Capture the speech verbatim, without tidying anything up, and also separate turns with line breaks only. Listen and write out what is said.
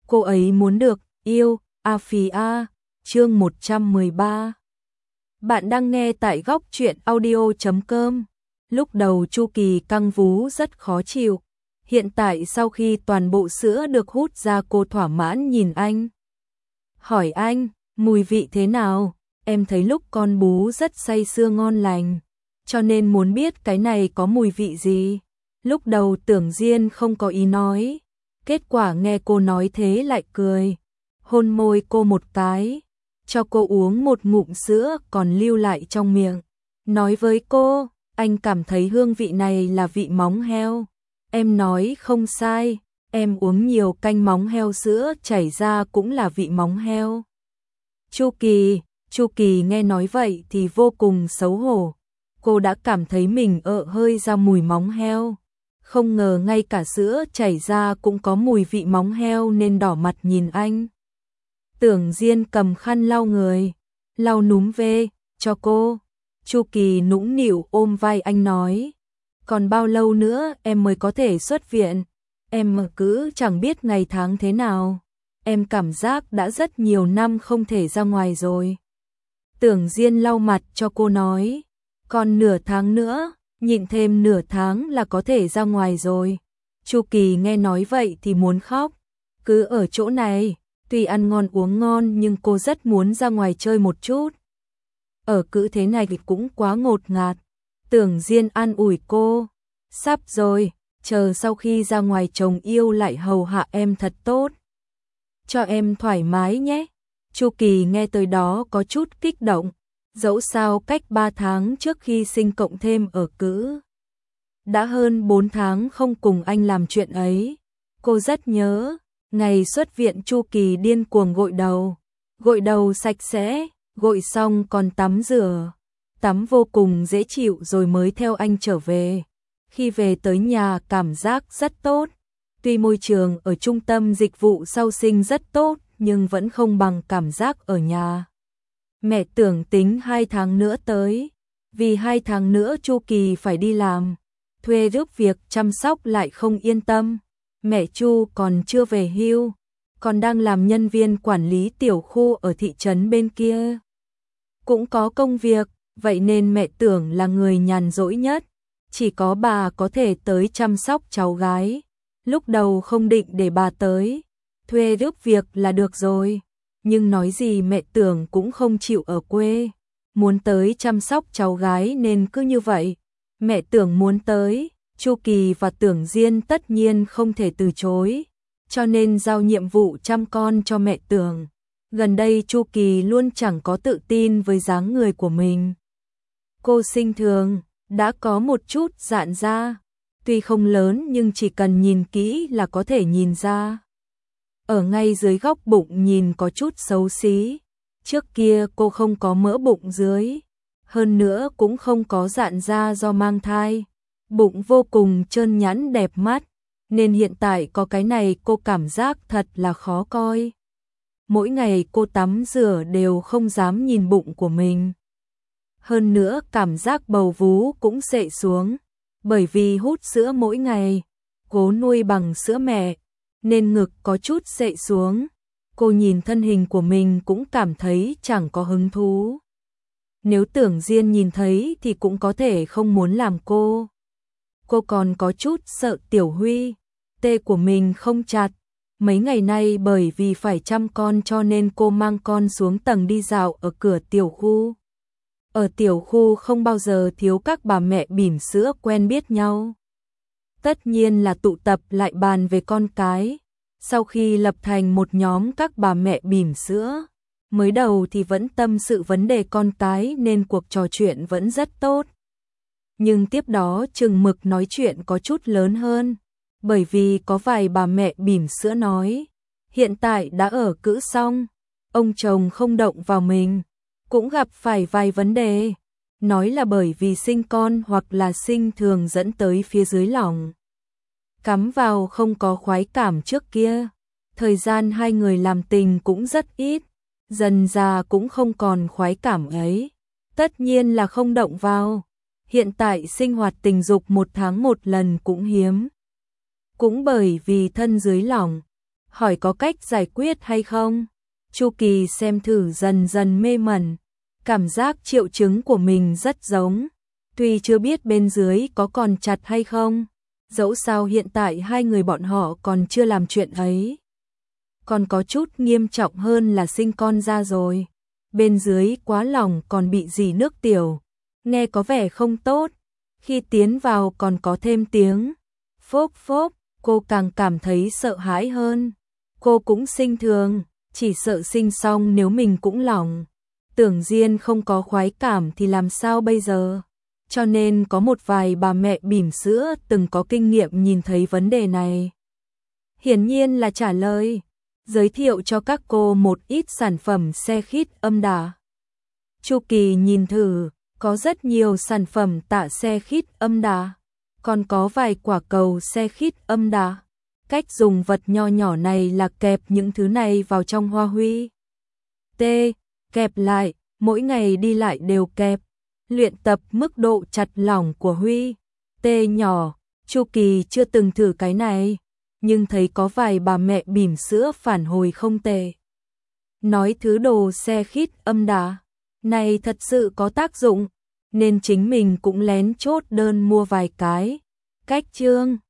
cô ấy muốn được yêu, a phì a, chương một trăm mười ba. Bạn đang nghe tại góc truyện audio chấm com. Lúc đầu Chu Kỳ căng vú rất khó chịu, hiện tại sau khi toàn bộ sữa được hút ra cô thỏa mãn nhìn anh. Hỏi anh, mùi vị thế nào? Em thấy lúc con bú rất say sưa ngon lành, cho nên muốn biết cái này có mùi vị gì. Lúc đầu Tưởng Diên không có ý nói, kết quả nghe cô nói thế lại cười, hôn môi cô một cái, cho cô uống một ngụm sữa còn lưu lại trong miệng. Nói với cô, anh cảm thấy hương vị này là vị móng heo. Em nói không sai, em uống nhiều canh móng heo, sữa chảy ra cũng là vị móng heo. Chu Kỳ, Chu Kỳ nghe nói vậy thì vô cùng xấu hổ. Cô đã cảm thấy mình ợ hơi ra mùi móng heo. Không ngờ ngay cả sữa chảy ra cũng có mùi vị móng heo nên đỏ mặt nhìn anh. Tưởng Diên cầm khăn lau người, lau núm về, cho cô. Chu Kỳ nũng nịu ôm vai anh nói, còn bao lâu nữa em mới có thể xuất viện? Em cứ chẳng biết ngày tháng thế nào. Em cảm giác đã rất nhiều năm không thể ra ngoài rồi. Tưởng Diên lau mặt cho cô nói, còn nửa tháng nữa, nhịn thêm nửa tháng là có thể ra ngoài rồi. Chu Kỳ nghe nói vậy thì muốn khóc. Cứ ở chỗ này, tuy ăn ngon uống ngon nhưng cô rất muốn ra ngoài chơi một chút. Ở cứ thế này thì cũng quá ngột ngạt. Tưởng Diên an ủi cô, sắp rồi, chờ sau khi ra ngoài chồng yêu lại hầu hạ em thật tốt. Cho em thoải mái nhé. Chu Kỳ nghe tới đó có chút kích động, dẫu sao cách ba tháng trước khi sinh cộng thêm ở cữ. Đã hơn bốn tháng không cùng anh làm chuyện ấy. Cô rất nhớ, ngày xuất viện Chu Kỳ điên cuồng gội đầu. Gội đầu sạch sẽ, gội xong còn tắm rửa. Tắm vô cùng dễ chịu rồi mới theo anh trở về. Khi về tới nhà cảm giác rất tốt. Tuy môi trường ở trung tâm dịch vụ sau sinh rất tốt, nhưng vẫn không bằng cảm giác ở nhà. Mẹ tưởng tính hai tháng nữa tới, vì hai tháng nữa Chu Kỳ phải đi làm, thuê giúp việc chăm sóc lại không yên tâm. Mẹ Chu còn chưa về hưu, còn đang làm nhân viên quản lý tiểu khu ở thị trấn bên kia. Cũng có công việc, vậy nên mẹ tưởng là người nhàn rỗi nhất, chỉ có bà có thể tới chăm sóc cháu gái. Lúc đầu không định để bà tới, thuê giúp việc là được rồi, nhưng nói gì mẹ tưởng cũng không chịu ở quê, muốn tới chăm sóc cháu gái nên cứ như vậy. Mẹ tưởng muốn tới, Chu Kỳ và Tưởng Diên tất nhiên không thể từ chối, cho nên giao nhiệm vụ chăm con cho mẹ tưởng. Gần đây Chu Kỳ luôn chẳng có tự tin với dáng người của mình. Cô sinh thường, đã có một chút dạn da, tuy không lớn nhưng chỉ cần nhìn kỹ là có thể nhìn ra. Ở ngay dưới góc bụng nhìn có chút xấu xí. Trước kia cô không có mỡ bụng dưới, hơn nữa cũng không có dạn da do mang thai. Bụng vô cùng trơn nhẵn đẹp mắt, nên hiện tại có cái này cô cảm giác thật là khó coi. Mỗi ngày cô tắm rửa đều không dám nhìn bụng của mình. Hơn nữa cảm giác bầu vú cũng xệ xuống, bởi vì hút sữa mỗi ngày, cố nuôi bằng sữa mẹ, nên ngực có chút xệ xuống. Cô nhìn thân hình của mình cũng cảm thấy chẳng có hứng thú. Nếu Tưởng Diên nhìn thấy thì cũng có thể không muốn làm cô. Cô còn có chút sợ Tiểu Huy, tê của mình không chặt. Mấy ngày nay bởi vì phải chăm con cho nên cô mang con xuống tầng đi dạo ở cửa tiểu khu. Ở tiểu khu không bao giờ thiếu các bà mẹ bỉm sữa quen biết nhau. Tất nhiên là tụ tập lại bàn về con cái. Sau khi lập thành một nhóm các bà mẹ bỉm sữa, mới đầu thì vẫn tâm sự vấn đề con cái nên cuộc trò chuyện vẫn rất tốt. Nhưng tiếp đó chừng mực nói chuyện có chút lớn hơn, bởi vì có vài bà mẹ bỉm sữa nói, hiện tại đã ở cữ xong, ông chồng không động vào mình, cũng gặp phải vài vấn đề, nói là bởi vì sinh con hoặc là sinh thường dẫn tới phía dưới lòng. Cắm vào không có khoái cảm trước kia, thời gian hai người làm tình cũng rất ít, dần già cũng không còn khoái cảm ấy, tất nhiên là không động vào. Hiện tại sinh hoạt tình dục một tháng một lần cũng hiếm. Cũng bởi vì thân dưới lòng, hỏi có cách giải quyết hay không. Chu Kỳ xem thử dần dần mê mẩn, cảm giác triệu chứng của mình rất giống, tuy chưa biết bên dưới có còn chặt hay không. Dẫu sao hiện tại hai người bọn họ còn chưa làm chuyện ấy. Còn có chút nghiêm trọng hơn là sinh con ra rồi. Bên dưới quá lỏng còn bị dì nước tiểu, nghe có vẻ không tốt. Khi tiến vào còn có thêm tiếng phốp phốp, cô càng cảm thấy sợ hãi hơn. Cô cũng sinh thường, chỉ sợ sinh xong nếu mình cũng lỏng. Tưởng Diên không có khoái cảm thì làm sao bây giờ? Cho nên có một vài bà mẹ bỉm sữa từng có kinh nghiệm nhìn thấy vấn đề này. Hiển nhiên là trả lời, giới thiệu cho các cô một ít sản phẩm xe khít âm đà. Chu Kỳ nhìn thử, có rất nhiều sản phẩm tạ xe khít âm đà, còn có vài quả cầu xe khít âm đà. Cách dùng vật nho nhỏ này là kẹp những thứ này vào trong hoa huy. T. Kẹp lại, mỗi ngày đi lại đều kẹp. Luyện tập mức độ chặt lỏng của huy. T nhỏ, Chu Kỳ chưa từng thử cái này, nhưng thấy có vài bà mẹ bỉm sữa phản hồi không tệ. Nói thứ đồ xe khít âm đà này thật sự có tác dụng, nên chính mình cũng lén chốt đơn mua vài cái. Cách chương